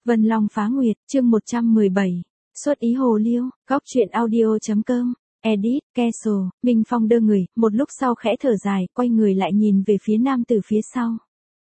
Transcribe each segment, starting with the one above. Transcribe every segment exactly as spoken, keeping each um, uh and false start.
Vân Long Phá Nguyệt, chương một trăm mười bảy. Xuất ý hồ liêu, góc truyện audio.com, edit, Castle, Minh Phong đơ người, một lúc sau khẽ thở dài, quay người lại nhìn về phía nam từ phía sau.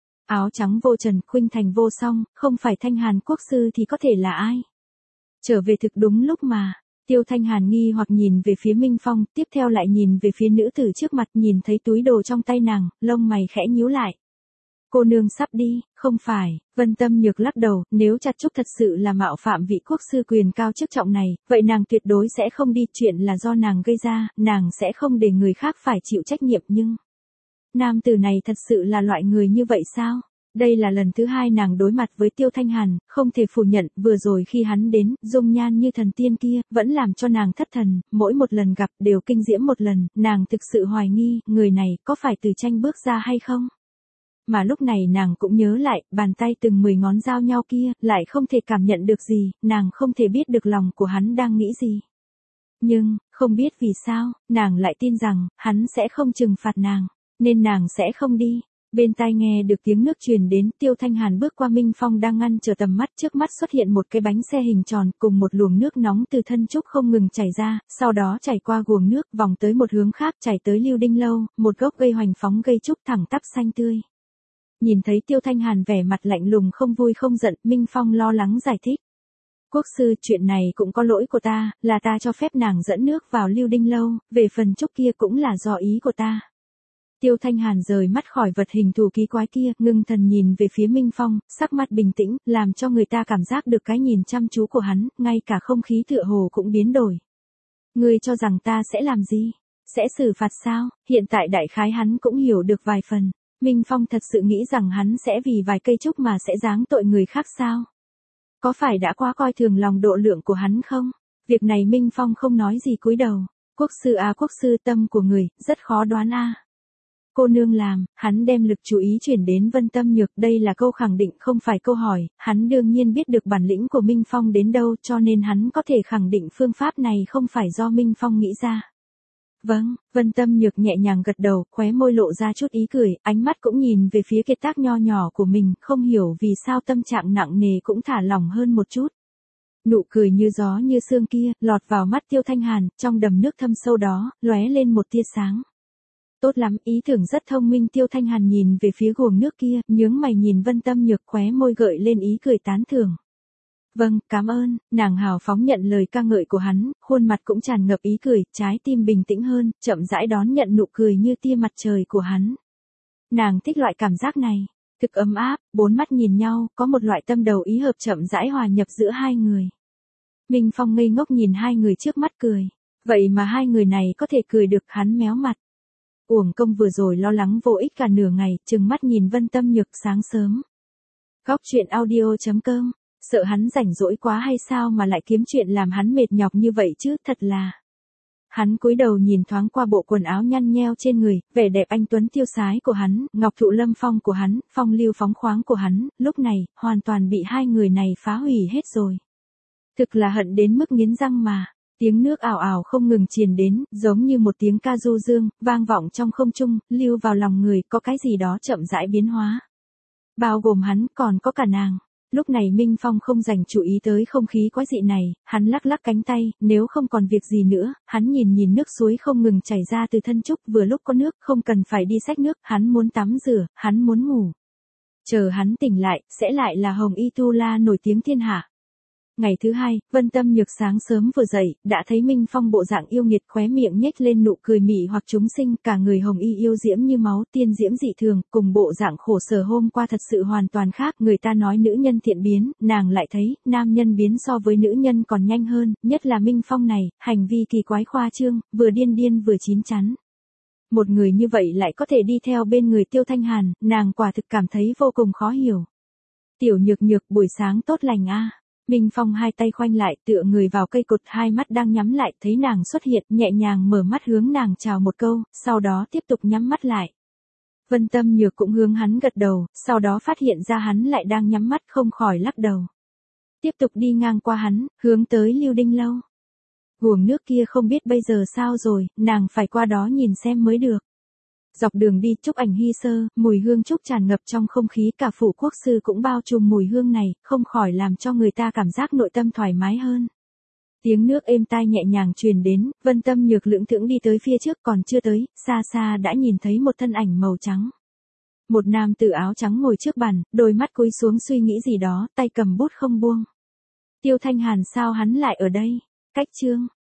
Áo trắng vô trần, khuynh thành vô song, không phải Thanh Hàn quốc sư thì có thể là ai? Trở về thực đúng lúc mà. Tiêu Thanh Hàn nghi hoặc nhìn về phía Minh Phong, tiếp theo lại nhìn về phía nữ tử trước mặt, nhìn thấy túi đồ trong tay nàng, lông mày khẽ nhíu lại. Cô nương sắp đi, không phải, Vân Tâm Nhược lắc đầu, nếu Chặt Trúc thật sự là mạo phạm vị quốc sư quyền cao chức trọng này, vậy nàng tuyệt đối sẽ không đi, chuyện là do nàng gây ra, nàng sẽ không để người khác phải chịu trách nhiệm nhưng... Nam tử này thật sự là loại người như vậy sao? Đây là lần thứ hai nàng đối mặt với Tiêu Thanh Hàn, không thể phủ nhận, vừa rồi khi hắn đến, dung nhan như thần tiên kia, vẫn làm cho nàng thất thần, mỗi một lần gặp đều kinh diễm một lần, nàng thực sự hoài nghi, người này có phải từ tranh bước ra hay không? Mà lúc này nàng cũng nhớ lại, bàn tay từng mười ngón giao nhau kia, lại không thể cảm nhận được gì, nàng không thể biết được lòng của hắn đang nghĩ gì. Nhưng, không biết vì sao, nàng lại tin rằng, hắn sẽ không trừng phạt nàng, nên nàng sẽ không đi. Bên tai nghe được tiếng nước truyền đến, Tiêu Thanh Hàn bước qua Minh Phong đang ngăn trở tầm mắt, trước mắt xuất hiện một cái bánh xe hình tròn, cùng một luồng nước nóng từ thân trúc không ngừng chảy ra, sau đó chảy qua guồng nước, vòng tới một hướng khác, chảy tới Lưu Đinh Lâu, một gốc gây hoành phóng gây trúc thẳng tắp xanh tươi. Nhìn thấy Tiêu Thanh Hàn vẻ mặt lạnh lùng không vui không giận, Minh Phong lo lắng giải thích. Quốc sư, chuyện này cũng có lỗi của ta, là ta cho phép nàng dẫn nước vào Lưu Đinh Lâu, về phần trúc kia cũng là do ý của ta. Tiêu Thanh Hàn rời mắt khỏi vật hình thù kỳ quái kia, ngưng thần nhìn về phía Minh Phong, sắc mặt bình tĩnh, làm cho người ta cảm giác được cái nhìn chăm chú của hắn, ngay cả không khí tựa hồ cũng biến đổi. Ngươi cho rằng ta sẽ làm gì? Sẽ xử phạt sao? Hiện tại đại khái hắn cũng hiểu được vài phần. Minh Phong thật sự nghĩ rằng hắn sẽ vì vài cây trúc mà sẽ giáng tội người khác sao? Có phải đã quá coi thường lòng độ lượng của hắn không? Việc này Minh Phong không nói gì cúi đầu. Quốc sư à quốc sư, tâm của người, rất khó đoán a. À. Cô nương làm, hắn đem lực chú ý chuyển đến Vân Tâm Nhược, đây là câu khẳng định không phải câu hỏi, hắn đương nhiên biết được bản lĩnh của Minh Phong đến đâu cho nên hắn có thể khẳng định phương pháp này không phải do Minh Phong nghĩ ra. Vâng, Vân Tâm Nhược nhẹ nhàng gật đầu, khóe môi lộ ra chút ý cười, ánh mắt cũng nhìn về phía kiệt tác nho nhỏ của mình, không hiểu vì sao tâm trạng nặng nề cũng thả lỏng hơn một chút. Nụ cười như gió như sương kia, lọt vào mắt Tiêu Thanh Hàn, trong đầm nước thâm sâu đó, lóe lên một tia sáng. Tốt lắm, ý tưởng rất thông minh. Tiêu Thanh Hàn nhìn về phía guồng nước kia, nhướng mày nhìn Vân Tâm Nhược, khóe môi gợi lên ý cười tán thưởng. Vâng, cảm ơn, nàng hào phóng nhận lời ca ngợi của hắn, khuôn mặt cũng tràn ngập ý cười, trái tim bình tĩnh hơn, chậm rãi đón nhận nụ cười như tia mặt trời của hắn. Nàng thích loại cảm giác này, thực ấm áp, bốn mắt nhìn nhau, có một loại tâm đầu ý hợp chậm rãi hòa nhập giữa hai người. Minh Phong ngây ngốc nhìn hai người trước mắt cười, vậy mà hai người này có thể cười được, hắn méo mặt. Uổng công vừa rồi lo lắng vô ích cả nửa ngày, trừng mắt nhìn Vân Tâm Nhược sáng sớm. Góc truyện audio.com, sợ hắn rảnh rỗi quá hay sao mà lại kiếm chuyện làm hắn mệt nhọc như vậy chứ, thật là. Hắn cúi đầu nhìn thoáng qua bộ quần áo nhăn nheo trên người, vẻ đẹp anh tuấn tiêu sái của hắn, ngọc thụ lâm phong của hắn, phong lưu phóng khoáng của hắn, lúc này, hoàn toàn bị hai người này phá hủy hết rồi. Thực là hận đến mức nghiến răng mà. Tiếng nước ảo ảo không ngừng truyền đến, giống như một tiếng ca du dương, vang vọng trong không trung, lưu vào lòng người, có cái gì đó chậm rãi biến hóa. Bao gồm hắn, còn có cả nàng. Lúc này Minh Phong không dành chú ý tới không khí quái dị này, hắn lắc lắc cánh tay, nếu không còn việc gì nữa, hắn nhìn nhìn nước suối không ngừng chảy ra từ thân trúc, vừa lúc có nước, không cần phải đi xách nước, hắn muốn tắm rửa, hắn muốn ngủ. Chờ hắn tỉnh lại, sẽ lại là Hồng Y Tu La nổi tiếng thiên hạ. Ngày thứ hai, Vân Tâm Nhược sáng sớm vừa dậy, đã thấy Minh Phong bộ dạng yêu nghiệt, khóe miệng nhếch lên nụ cười mị hoặc chúng sinh, cả người hồng y yêu diễm như máu, tiên diễm dị thường, cùng bộ dạng khổ sở hôm qua thật sự hoàn toàn khác. Người ta nói nữ nhân thiện biến, nàng lại thấy, nam nhân biến so với nữ nhân còn nhanh hơn, nhất là Minh Phong này, hành vi kỳ quái khoa trương, vừa điên điên vừa chín chắn. Một người như vậy lại có thể đi theo bên người Tiêu Thanh Hàn, nàng quả thực cảm thấy vô cùng khó hiểu. Tiểu Nhược Nhược, buổi sáng tốt lành a. Minh Phong hai tay khoanh lại, tựa người vào cây cột, hai mắt đang nhắm lại, thấy nàng xuất hiện, nhẹ nhàng mở mắt hướng nàng chào một câu, sau đó tiếp tục nhắm mắt lại. Vân Tâm Nhược cũng hướng hắn gật đầu, sau đó phát hiện ra hắn lại đang nhắm mắt, không khỏi lắc đầu. Tiếp tục đi ngang qua hắn, hướng tới Lưu Đinh Lâu. Guồng nước kia không biết bây giờ sao rồi, nàng phải qua đó nhìn xem mới được. Dọc đường đi chúc ảnh hy sơ, mùi hương trúc tràn ngập trong không khí, cả phủ quốc sư cũng bao trùm mùi hương này, không khỏi làm cho người ta cảm giác nội tâm thoải mái hơn. Tiếng nước êm tai nhẹ nhàng truyền đến, Vân Tâm Nhược lững thững đi tới phía trước, còn chưa tới, xa xa đã nhìn thấy một thân ảnh màu trắng. Một nam tử áo trắng ngồi trước bàn, đôi mắt cúi xuống suy nghĩ gì đó, tay cầm bút không buông. Tiêu Thanh Hàn sao hắn lại ở đây? Cách chương